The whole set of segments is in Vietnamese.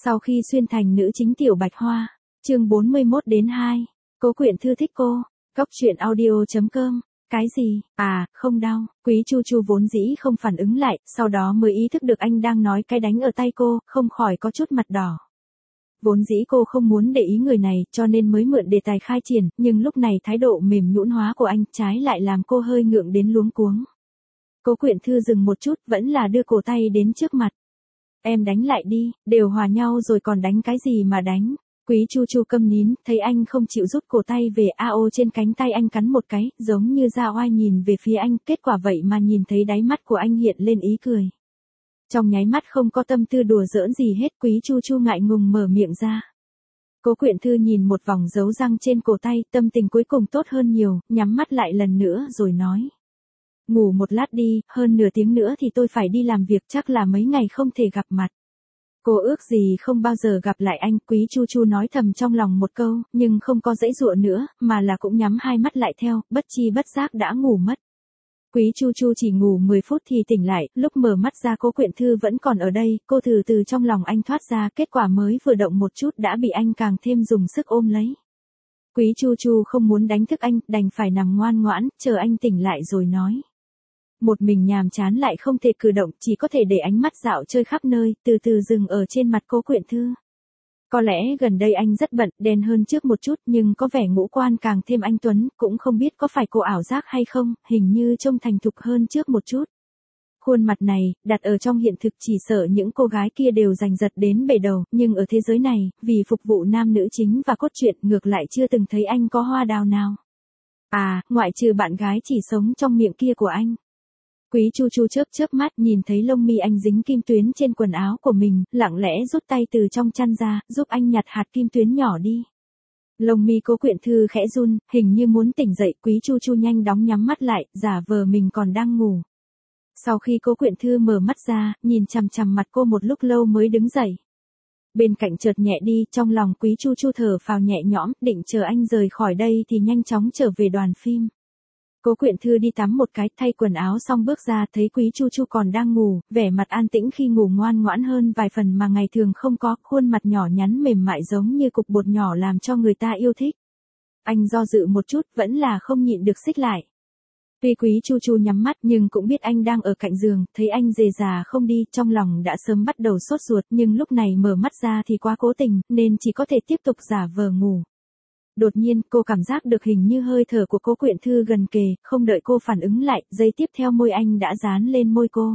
Sau khi xuyên thành nữ chính Tiểu Bạch Hoa, chương 41-2, Cố Quyện Thư thích cô, Cóc truyện audio.com, cái gì, không đau, Quý Chu Chu vốn dĩ không phản ứng lại, sau đó mới ý thức được anh đang nói cái đánh ở tay cô, không khỏi có chút mặt đỏ. Vốn dĩ cô không muốn để ý người này, cho nên mới mượn đề tài khai triển, nhưng lúc này thái độ mềm nhũn hóa của anh trái lại làm cô hơi ngượng đến luống cuống. Cố Quyện Thư dừng một chút, vẫn là đưa cổ tay đến trước mặt. Em đánh lại đi, đều hòa nhau rồi còn đánh cái gì mà đánh. Quý Chu Chu câm nín, thấy anh không chịu rút cổ tay về, trên cánh tay anh cắn một cái, giống như dao oai nhìn về phía anh, kết quả vậy mà nhìn thấy đáy mắt của anh hiện lên ý cười. Trong nháy mắt không có tâm tư đùa giỡn gì hết, Quý Chu Chu ngại ngùng mở miệng ra. Cố Quyện Thư nhìn một vòng dấu răng trên cổ tay, tâm tình cuối cùng tốt hơn nhiều, nhắm mắt lại lần nữa rồi nói. Ngủ một lát đi, hơn nửa tiếng nữa thì tôi phải đi làm việc, chắc là mấy ngày không thể gặp mặt. Cô ước gì không bao giờ gặp lại anh, Quý Chu Chu nói thầm trong lòng một câu, nhưng không có giãy giụa nữa, mà là cũng nhắm hai mắt lại theo, bất chi bất giác đã ngủ mất. Quý Chu Chu chỉ ngủ 10 phút thì tỉnh lại, lúc mở mắt ra Cố Quyện Thư vẫn còn ở đây, cô từ trong lòng anh thoát ra, kết quả mới vừa động một chút đã bị anh càng thêm dùng sức ôm lấy. Quý Chu Chu không muốn đánh thức anh, đành phải nằm ngoan ngoãn, chờ anh tỉnh lại rồi nói. Một mình nhàm chán lại không thể cử động, chỉ có thể để ánh mắt dạo chơi khắp nơi, từ từ dừng ở trên mặt Cố Quyện Thư. Có lẽ gần đây anh rất bận, đen hơn trước một chút, nhưng có vẻ ngũ quan càng thêm anh tuấn, cũng không biết có phải cô ảo giác hay không, hình như trông thành thục hơn trước một chút. Khuôn mặt này, đặt ở trong hiện thực chỉ sợ những cô gái kia đều giành giật đến bể đầu, nhưng ở thế giới này, vì phục vụ nam nữ chính và cốt truyện, ngược lại chưa từng thấy anh có hoa đào nào. Ngoại trừ bạn gái chỉ sống trong miệng kia của anh. Quý Chu Chu chớp mắt nhìn thấy lông mi anh dính kim tuyến trên quần áo của mình, lặng lẽ rút tay từ trong chăn ra, giúp anh nhặt hạt kim tuyến nhỏ đi. Lông mi Cố Quyện Thư khẽ run, hình như muốn tỉnh dậy, Quý Chu Chu nhanh đóng nhắm mắt lại, giả vờ mình còn đang ngủ. Sau khi Cố Quyện Thư mở mắt ra, nhìn chằm chằm mặt cô một lúc lâu mới đứng dậy. Bên cạnh chợt nhẹ đi, trong lòng Quý Chu Chu thở phào nhẹ nhõm, định chờ anh rời khỏi đây thì nhanh chóng trở về đoàn phim. Cố Quyện Thư đi tắm một cái, thay quần áo xong bước ra, thấy Quý Chu Chu còn đang ngủ, vẻ mặt an tĩnh khi ngủ ngoan ngoãn hơn vài phần mà ngày thường không có, khuôn mặt nhỏ nhắn mềm mại giống như cục bột nhỏ làm cho người ta yêu thích. Anh do dự một chút, vẫn là không nhịn được xích lại. Tuy Quý Chu Chu nhắm mắt nhưng cũng biết anh đang ở cạnh giường, thấy anh rề rà không đi, trong lòng đã sớm bắt đầu sốt ruột, nhưng lúc này mở mắt ra thì quá cố tình, nên chỉ có thể tiếp tục giả vờ ngủ. Đột nhiên, cô cảm giác được hình như hơi thở của Cố Quyện Thư gần kề, không đợi cô phản ứng lại, giây tiếp theo môi anh đã dán lên môi cô.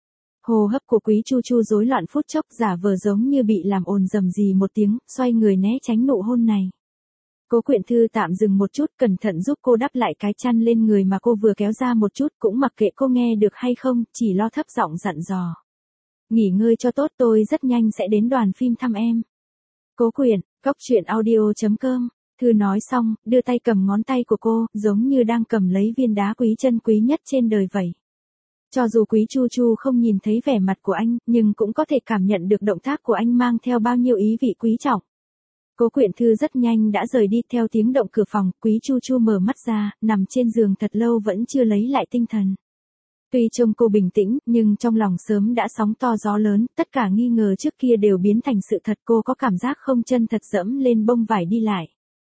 Hô hấp của Quý Chu Chu rối loạn phút chốc, giả vờ giống như bị làm ồn rầm rì một tiếng, xoay người né tránh nụ hôn này. Cố Quyện Thư tạm dừng một chút, cẩn thận giúp cô đắp lại cái chăn lên người mà cô vừa kéo ra một chút, cũng mặc kệ cô nghe được hay không, chỉ lo thấp giọng dặn dò. Nghỉ ngơi cho tốt, tôi rất nhanh sẽ đến đoàn phim thăm em. Cố Quyện, Cóc truyện audio.com. Thư nói xong, đưa tay cầm ngón tay của cô, giống như đang cầm lấy viên đá quý chân quý nhất trên đời vậy. Cho dù Quý Chu Chu không nhìn thấy vẻ mặt của anh, nhưng cũng có thể cảm nhận được động tác của anh mang theo bao nhiêu ý vị quý trọng. Cố Quyện Thư rất nhanh đã rời đi, theo tiếng động cửa phòng, Quý Chu Chu mở mắt ra, nằm trên giường thật lâu vẫn chưa lấy lại tinh thần. Tuy trông cô bình tĩnh, nhưng trong lòng sớm đã sóng to gió lớn, tất cả nghi ngờ trước kia đều biến thành sự thật, cô có cảm giác không chân thật dẫm lên bông vải đi lại.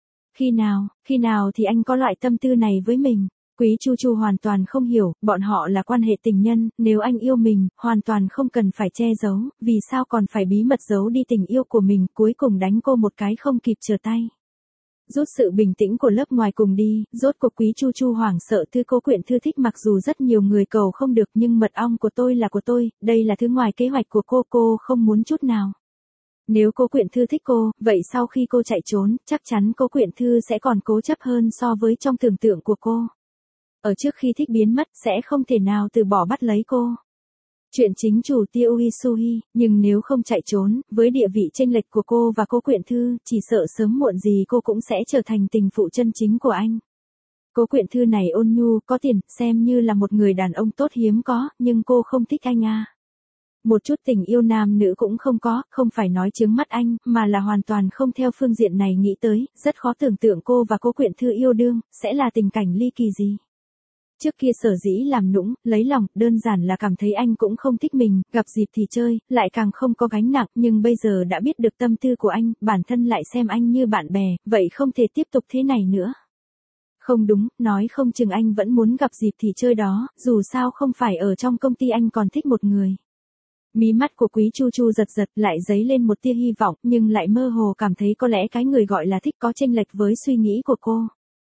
Khi nào thì anh có loại tâm tư này với mình? Quý Chu Chu hoàn toàn không hiểu, bọn họ là quan hệ tình nhân, nếu anh yêu mình, hoàn toàn không cần phải che giấu, vì sao còn phải bí mật giấu đi tình yêu của mình, cuối cùng đánh cô một cái không kịp trở tay. Rút sự bình tĩnh của lớp ngoài cùng đi, rốt cuộc Quý Chu Chu hoảng sợ thư Cố Quyện Thư thích mặc dù rất nhiều người cầu không được nhưng mật ong của tôi là của tôi, đây là thứ ngoài kế hoạch của cô không muốn chút nào. Nếu Cố Quyện Thư thích cô, vậy sau khi cô chạy trốn, chắc chắn Cố Quyện Thư sẽ còn cố chấp hơn so với trong tưởng tượng của cô. Ở trước khi thích biến mất, sẽ không thể nào từ bỏ bắt lấy cô. Chuyện chính chủ Tiêu Uy Suhi, nhưng nếu không chạy trốn, với địa vị chênh lệch của cô và Cố Quyện Thư, chỉ sợ sớm muộn gì cô cũng sẽ trở thành tình phụ chân chính của anh. Cố Quyện Thư này ôn nhu, có tiền, xem như là một người đàn ông tốt hiếm có, nhưng cô không thích anh à. Một chút tình yêu nam nữ cũng không có, không phải nói chướng mắt anh, mà là hoàn toàn không theo phương diện này nghĩ tới, rất khó tưởng tượng cô và Cố Quyện Thư yêu đương, sẽ là tình cảnh ly kỳ gì. Trước kia sở dĩ làm nũng, lấy lòng, đơn giản là cảm thấy anh cũng không thích mình, gặp dịp thì chơi, lại càng không có gánh nặng, nhưng bây giờ đã biết được tâm tư của anh, bản thân lại xem anh như bạn bè, vậy không thể tiếp tục thế này nữa. Không đúng, nói không chừng anh vẫn muốn gặp dịp thì chơi đó, dù sao không phải ở trong công ty anh còn thích một người. Mí mắt của Quý Chu Chu giật giật lại dấy lên một tia hy vọng, nhưng lại mơ hồ cảm thấy có lẽ cái người gọi là thích có chênh lệch với suy nghĩ của cô.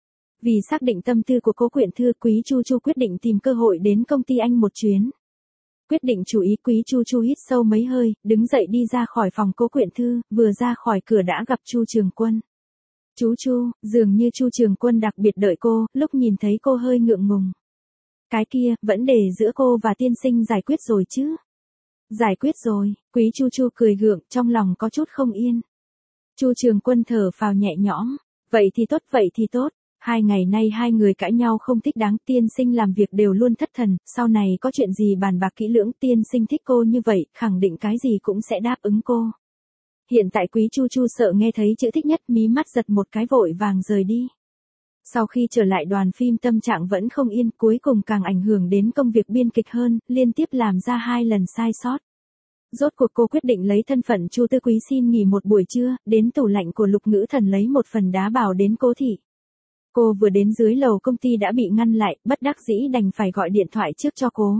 Vì xác định tâm tư của Cố Quyện Thư, Quý Chu Chu quyết định tìm cơ hội đến công ty anh một chuyến. Quyết định chú ý, Quý Chu Chu hít sâu mấy hơi, đứng dậy đi ra khỏi phòng Cố Quyện Thư, vừa ra khỏi cửa đã gặp Chu Trường Quân. Chú Chu, dường như Chu Trường Quân đặc biệt đợi cô, lúc nhìn thấy cô hơi ngượng ngùng. Cái kia, vấn đề giữa cô và tiên sinh giải quyết rồi chứ? Giải quyết rồi, Quý Chu Chu cười gượng, trong lòng có chút không yên. Chu Trường Quân thở phào nhẹ nhõm, vậy thì tốt, vậy thì tốt. 2 ngày nay hai người cãi nhau không thích đáng, tiên sinh làm việc đều luôn thất thần, sau này có chuyện gì bàn bạc kỹ lưỡng, tiên sinh thích cô như vậy, khẳng định cái gì cũng sẽ đáp ứng cô. Hiện tại Quý Chu Chu sợ nghe thấy chữ thích nhất, mí mắt giật một cái vội vàng rời đi. Sau khi trở lại đoàn phim tâm trạng vẫn không yên, cuối cùng càng ảnh hưởng đến công việc biên kịch hơn, liên tiếp làm ra 2 lần sai sót. Rốt cuộc cô quyết định lấy thân phận Chu Tư Quý xin nghỉ một buổi trưa, đến tủ lạnh của Lục Ngữ Thần lấy một phần đá bào đến Cố thị. Cô vừa đến dưới lầu công ty đã bị ngăn lại, bất đắc dĩ đành phải gọi điện thoại trước cho Cố.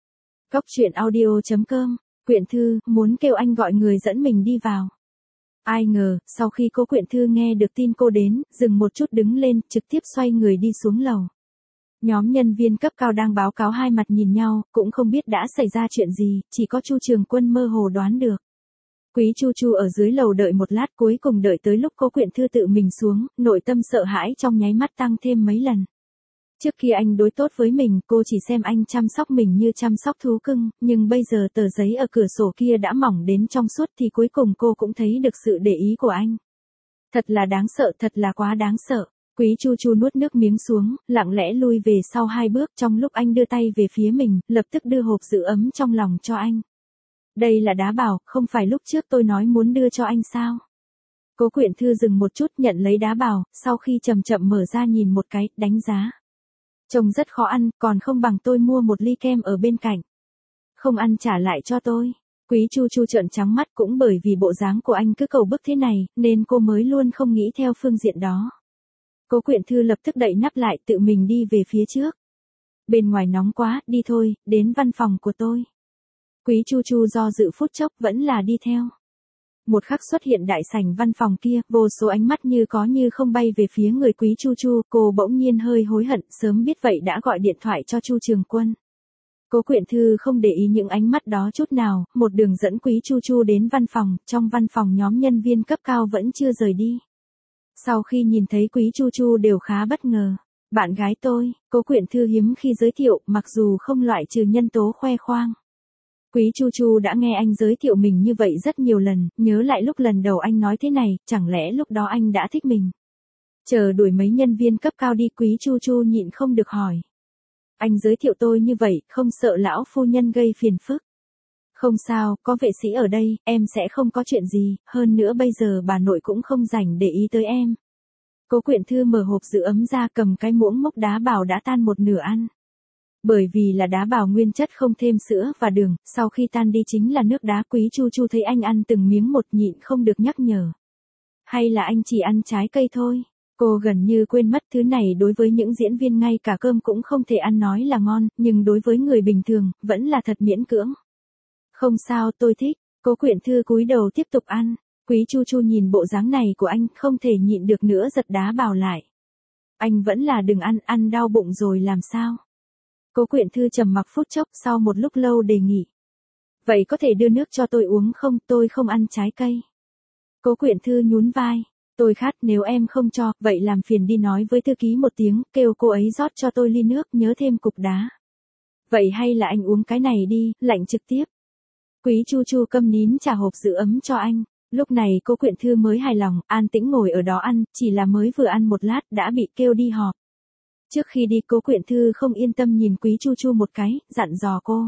Cóc truyện audio.com, Quyện Thư, muốn kêu anh gọi người dẫn mình đi vào. Ai ngờ, sau khi Cố Quyện Thư nghe được tin cô đến, dừng một chút đứng lên, trực tiếp xoay người đi xuống lầu. Nhóm nhân viên cấp cao đang báo cáo hai mặt nhìn nhau, cũng không biết đã xảy ra chuyện gì, chỉ có Chu Trường Quân mơ hồ đoán được. Quý Chu Chu ở dưới lầu đợi một lát, cuối cùng đợi tới lúc Cố Quyện Thư tự mình xuống, nội tâm sợ hãi trong nháy mắt tăng thêm mấy lần. Trước kia anh đối tốt với mình, cô chỉ xem anh chăm sóc mình như chăm sóc thú cưng, nhưng bây giờ tờ giấy ở cửa sổ kia đã mỏng đến trong suốt thì cuối cùng cô cũng thấy được sự để ý của anh. Thật là đáng sợ, thật là quá đáng sợ. Quý Chu Chu nuốt nước miếng xuống, lặng lẽ lui về sau 2 bước, trong lúc anh đưa tay về phía mình, lập tức đưa hộp giữ ấm trong lòng cho anh. Đây là đá bào, không phải lúc trước tôi nói muốn đưa cho anh sao? Cố Quyện Thư dừng một chút nhận lấy đá bào, sau khi chậm chậm mở ra nhìn một cái, đánh giá. Trông rất khó ăn, còn không bằng tôi mua một ly kem ở bên cạnh. Không ăn trả lại cho tôi. Quý Chu Chu trợn trắng mắt, cũng bởi vì bộ dáng của anh cứ cầu bức thế này, nên cô mới luôn không nghĩ theo phương diện đó. Cố Quyện Thư lập tức đậy nắp lại, tự mình đi về phía trước. Bên ngoài nóng quá, đi thôi, đến văn phòng của tôi. Quý Chu Chu do dự phút chốc vẫn là đi theo. Một khắc xuất hiện đại sảnh văn phòng kia, vô số ánh mắt như có như không bay về phía người Quý Chu Chu, cô bỗng nhiên hơi hối hận, sớm biết vậy đã gọi điện thoại cho Chu Trường Quân. Cố Quyện Thư không để ý những ánh mắt đó chút nào, một đường dẫn Quý Chu Chu đến văn phòng, trong văn phòng nhóm nhân viên cấp cao vẫn chưa rời đi. Sau khi nhìn thấy Quý Chu Chu đều khá bất ngờ. Bạn gái tôi, Cố Quyện Thư hiếm khi giới thiệu, mặc dù không loại trừ nhân tố khoe khoang. Quý Chu Chu đã nghe anh giới thiệu mình như vậy rất nhiều lần, nhớ lại lúc lần đầu anh nói thế này, chẳng lẽ lúc đó anh đã thích mình. Chờ đuổi mấy nhân viên cấp cao đi, Quý Chu Chu nhịn không được hỏi. Anh giới thiệu tôi như vậy, không sợ lão phu nhân gây phiền phức. Không sao, có vệ sĩ ở đây, em sẽ không có chuyện gì, hơn nữa bây giờ bà nội cũng không rảnh để ý tới em. Cố Quyện Thư mở hộp giữ ấm ra, cầm cái muỗng múc đá bào đã tan một nửa ăn. Bởi vì là đá bào nguyên chất không thêm sữa và đường, sau khi tan đi chính là nước đá. Quý Chu Chu thấy anh ăn từng miếng một nhịn không được nhắc nhở. Hay là anh chỉ ăn trái cây thôi? Cô gần như quên mất thứ này đối với những diễn viên ngay cả cơm cũng không thể ăn nói là ngon, nhưng đối với người bình thường, vẫn là thật miễn cưỡng. Không sao, tôi thích. Cố Quyện Thư cúi đầu tiếp tục ăn. Quý Chu Chu nhìn bộ dáng này của anh, không thể nhịn được nữa giật đá bào lại. Anh vẫn là đừng ăn, ăn đau bụng rồi làm sao? Cố Quyện Thư trầm mặc phút chốc, sau một lúc lâu đề nghị. Vậy có thể đưa nước cho tôi uống không, tôi không ăn trái cây. Cố Quyện Thư nhún vai. Tôi khát, nếu em không cho, vậy làm phiền đi nói với thư ký một tiếng, kêu cô ấy rót cho tôi ly nước, nhớ thêm cục đá. Vậy hay là anh uống cái này đi, lạnh trực tiếp. Quý Chu Chu câm nín trả hộp giữ ấm cho anh. Lúc này Cố Quyện Thư mới hài lòng, an tĩnh ngồi ở đó ăn, chỉ là mới vừa ăn một lát đã bị kêu đi họp. Trước khi đi Cố Quyện Thư không yên tâm nhìn Quý Chu Chu một cái, dặn dò cô.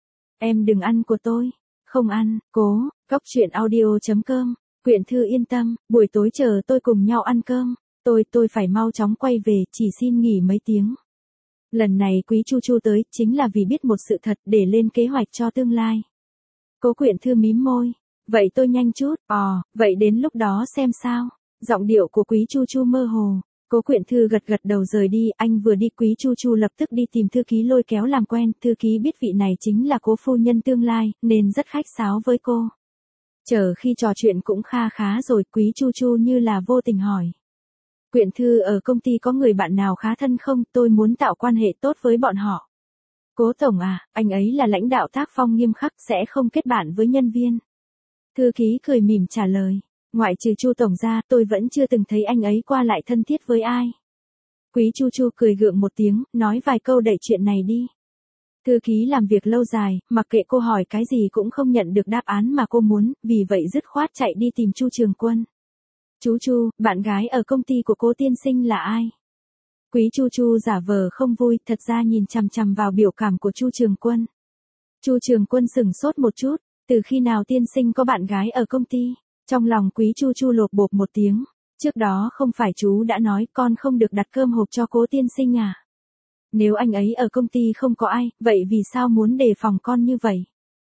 Em đừng ăn của tôi. Không ăn, Cố, Cóc truyện audio.com. Quyện Thư yên tâm, buổi tối chờ tôi cùng nhau ăn cơm. Tôi phải mau chóng quay về, chỉ xin nghỉ mấy tiếng. Lần này Quý Chu Chu tới, chính là vì biết một sự thật để lên kế hoạch cho tương lai. Cố Quyện Thư mím môi. Vậy tôi nhanh chút, vậy đến lúc đó xem sao. Giọng điệu của Quý Chu Chu mơ hồ. Cố Quyện Thư gật gật đầu rời đi, anh vừa đi Quý Chu Chu lập tức đi tìm thư ký lôi kéo làm quen, thư ký biết vị này chính là Cố phu nhân tương lai, nên rất khách sáo với cô. Chờ khi trò chuyện cũng kha khá rồi, Quý Chu Chu như là vô tình hỏi. Quyện Thư ở công ty có người bạn nào khá thân không, tôi muốn tạo quan hệ tốt với bọn họ. Cố tổng à, anh ấy là lãnh đạo tác phong nghiêm khắc sẽ không kết bạn với nhân viên. Thư ký cười mỉm trả lời. Ngoại trừ Chu tổng ra, tôi vẫn chưa từng thấy anh ấy qua lại thân thiết với ai. Quý Chu Chu cười gượng một tiếng, nói vài câu đẩy chuyện này đi. Thư ký làm việc lâu dài, mặc kệ cô hỏi cái gì cũng không nhận được đáp án mà cô muốn, vì vậy dứt khoát chạy đi tìm Chu Trường Quân. Chú Chu, bạn gái ở công ty của Cố tiên sinh là ai? Quý Chu Chu giả vờ không vui, thật ra nhìn chằm chằm vào biểu cảm của Chu Trường Quân. Chu Trường Quân sửng sốt một chút, từ khi nào tiên sinh có bạn gái ở công ty? Trong lòng Quý Chu Chu lột bột một tiếng, trước đó không phải chú đã nói con không được đặt cơm hộp cho Cố tiên sinh à? Nếu anh ấy ở công ty không có ai, vậy vì sao muốn đề phòng con như vậy?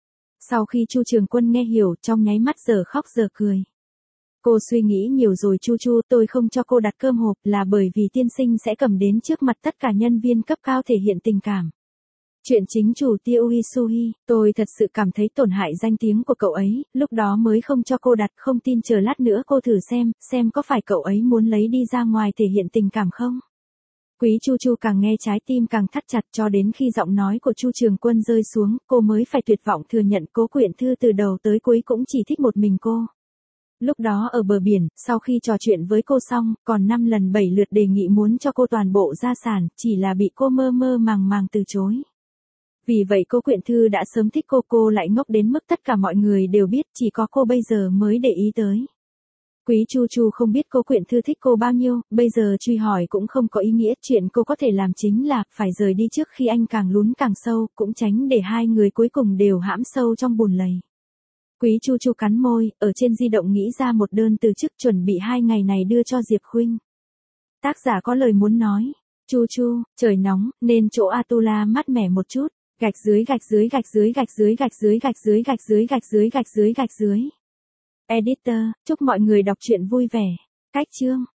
Sau khi Chu Trường Quân nghe hiểu, trong nháy mắt giờ khóc giờ cười. Cô suy nghĩ nhiều rồi Chu Chu, tôi không cho cô đặt cơm hộp là bởi vì tiên sinh sẽ cầm đến trước mặt tất cả nhân viên cấp cao thể hiện tình cảm. Chuyện chính chủ Tiêu Isuhi, tôi thật sự cảm thấy tổn hại danh tiếng của cậu ấy, lúc đó mới không cho cô đặt, không tin chờ lát nữa cô thử xem có phải cậu ấy muốn lấy đi ra ngoài thể hiện tình cảm không? Quý Chu Chu càng nghe trái tim càng thắt chặt cho đến khi giọng nói của Chu Trường Quân rơi xuống, cô mới phải tuyệt vọng thừa nhận Cố Quyện Thư từ đầu tới cuối cũng chỉ thích một mình cô. Lúc đó ở bờ biển, sau khi trò chuyện với cô xong, còn 5 lần 7 lượt đề nghị muốn cho cô toàn bộ gia sản, chỉ là bị cô mơ mơ màng màng từ chối. Vì vậy Cố Quyện Thư đã sớm thích cô lại ngốc đến mức tất cả mọi người đều biết, chỉ có cô bây giờ mới để ý tới. Quý Chu Chu không biết Cố Quyện Thư thích cô bao nhiêu, bây giờ truy hỏi cũng không có ý nghĩa, chuyện cô có thể làm chính là phải rời đi trước khi anh càng lún càng sâu, cũng tránh để hai người cuối cùng đều hãm sâu trong bùn lầy. Quý Chu Chu cắn môi, ở trên di động nghĩ ra một đơn từ chức chuẩn bị 2 ngày này đưa cho Diệp Khuynh. Tác giả có lời muốn nói. Chu Chu, trời nóng, nên chỗ Atula mát mẻ một chút. Gạch dưới gạch dưới gạch dưới gạch dưới gạch dưới gạch dưới gạch dưới gạch dưới gạch dưới gạch dưới. Editor, chúc mọi người đọc truyện vui vẻ. Cách chương.